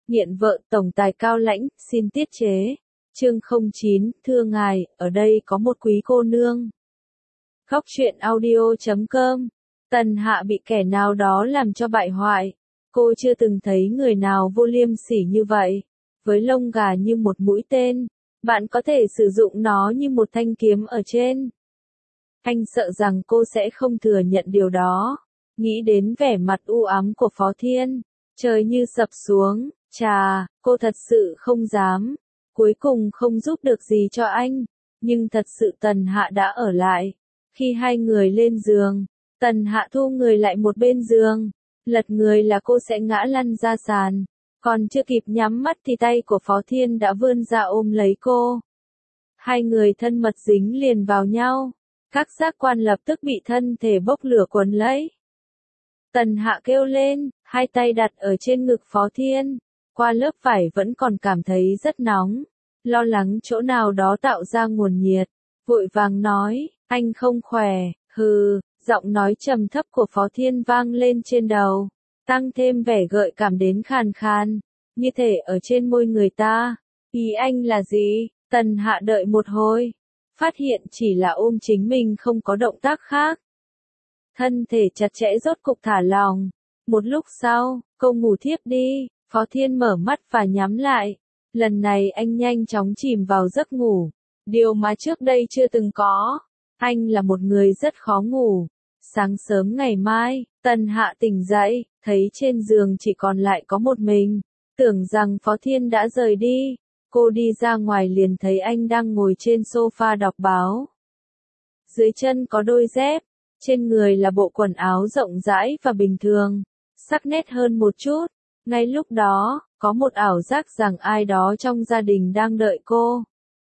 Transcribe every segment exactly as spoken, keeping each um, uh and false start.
Nghiện vợ tổng tài cao lãnh, xin tiết chế. Chương không chín, thưa ngài, ở đây có một quý cô nương. Khóc chuyện audio chấm com. Tần Hạ bị kẻ nào đó làm cho bại hoại. Cô chưa từng thấy người nào vô liêm sỉ như vậy. Với lông gà như một mũi tên, bạn có thể sử dụng nó như một thanh kiếm ở trên. Anh sợ rằng cô sẽ không thừa nhận điều đó. Nghĩ đến vẻ mặt u ám của Phó Thiên, trời như sập xuống, chà, cô thật sự không dám. Cuối cùng không giúp được gì cho anh, nhưng thật sự Tần Hạ đã ở lại. Khi hai người lên giường, Tần Hạ thu người lại một bên giường, lật người là cô sẽ ngã lăn ra sàn. Còn chưa kịp nhắm mắt thì tay của Phó Thiên đã vươn ra ôm lấy cô. Hai người thân mật dính liền vào nhau, các giác quan lập tức bị thân thể bốc lửa cuốn lấy. Tần Hạ kêu lên, hai tay đặt ở trên ngực Phó Thiên, qua lớp vải vẫn còn cảm thấy rất nóng, lo lắng chỗ nào đó tạo ra nguồn nhiệt, vội vàng nói, anh không khỏe, hừ, giọng nói trầm thấp của Phó Thiên vang lên trên đầu, tăng thêm vẻ gợi cảm đến khàn khàn, như thể ở trên môi người ta. Ý anh là gì? Tần Hạ đợi một hồi, phát hiện chỉ là ôm chính mình không có động tác khác. Thân thể chặt chẽ rốt cục thả lòng. Một lúc sau, cô ngủ thiếp đi, Phó Thiên mở mắt và nhắm lại. Lần này anh nhanh chóng chìm vào giấc ngủ. Điều mà trước đây chưa từng có. Anh là một người rất khó ngủ. Sáng sớm ngày mai, Tần Hạ tỉnh dậy, thấy trên giường chỉ còn lại có một mình. Tưởng rằng Phó Thiên đã rời đi. Cô đi ra ngoài liền thấy anh đang ngồi trên sofa đọc báo. Dưới chân có đôi dép. Trên người là bộ quần áo rộng rãi và bình thường, sắc nét hơn một chút. Ngay lúc đó, có một ảo giác rằng ai đó trong gia đình đang đợi cô.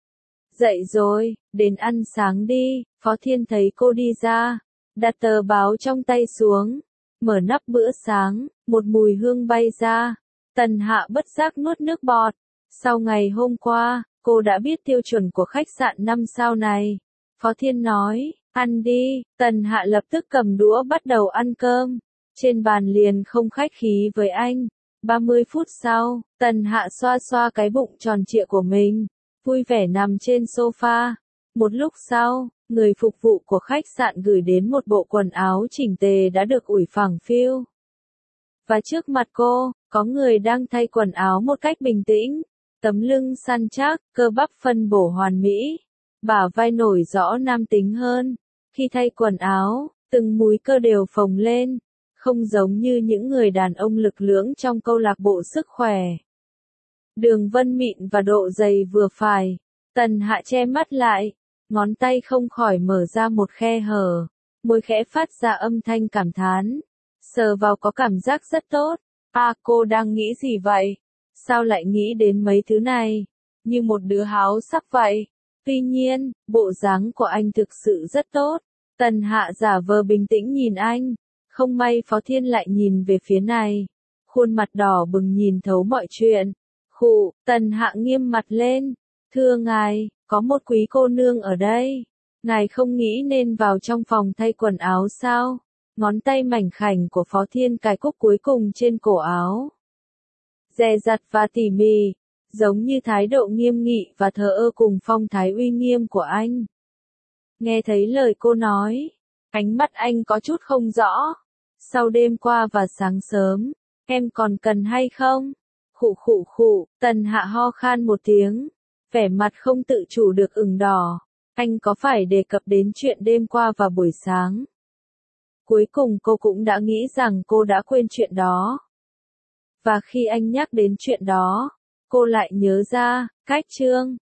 Dậy rồi, đến ăn sáng đi, Phó Thiên thấy cô đi ra, đặt tờ báo trong tay xuống, mở nắp bữa sáng, một mùi hương bay ra. Tần Hạ bất giác nuốt nước bọt. Sau ngày hôm qua, cô đã biết tiêu chuẩn của khách sạn năm sao này. Phó Thiên nói, ăn đi, Tần Hạ lập tức cầm đũa bắt đầu ăn cơm. Trên bàn liền không khách khí với anh. ba mươi phút sau, Tần Hạ xoa xoa cái bụng tròn trịa của mình, vui vẻ nằm trên sofa. Một lúc sau, người phục vụ của khách sạn gửi đến một bộ quần áo chỉnh tề đã được ủi phẳng phiu. Và trước mặt cô, có người đang thay quần áo một cách bình tĩnh. Tấm lưng săn chắc, cơ bắp phân bổ hoàn mỹ, bả vai nổi rõ nam tính hơn. Khi thay quần áo, từng múi cơ đều phồng lên, không giống như những người đàn ông lực lưỡng trong câu lạc bộ sức khỏe. Đường vân mịn và độ dày vừa phải. Tần Hạ che mắt lại, ngón tay không khỏi mở ra một khe hở, môi khẽ phát ra âm thanh cảm thán. Sờ vào có cảm giác rất tốt. À, cô đang nghĩ gì vậy? Sao lại nghĩ đến mấy thứ này? Như một đứa háo sắc vậy. Tuy nhiên, bộ dáng của anh thực sự rất tốt. Tần Hạ giả vờ bình tĩnh nhìn anh. Không may Phó Thiên lại nhìn về phía này. Khuôn mặt đỏ bừng nhìn thấu mọi chuyện. Khụ, Tần Hạ nghiêm mặt lên. Thưa ngài, có một quý cô nương ở đây. Ngài không nghĩ nên vào trong phòng thay quần áo sao? Ngón tay mảnh khảnh của Phó Thiên cài cúc cuối cùng trên cổ áo. Dè dặt và tỉ mỉ, giống như thái độ nghiêm nghị và thờ ơ cùng phong thái uy nghiêm của anh. Nghe thấy lời cô nói, ánh mắt anh có chút không rõ. Sau đêm qua và sáng sớm, em còn cần hay không? Khụ khụ khụ, Tần Hạ ho khan một tiếng, vẻ mặt không tự chủ được ửng đỏ. Anh có phải đề cập đến chuyện đêm qua vào buổi sáng? Cuối cùng cô cũng đã nghĩ rằng cô đã quên chuyện đó. Và khi anh nhắc đến chuyện đó, cô lại nhớ ra, cách chương,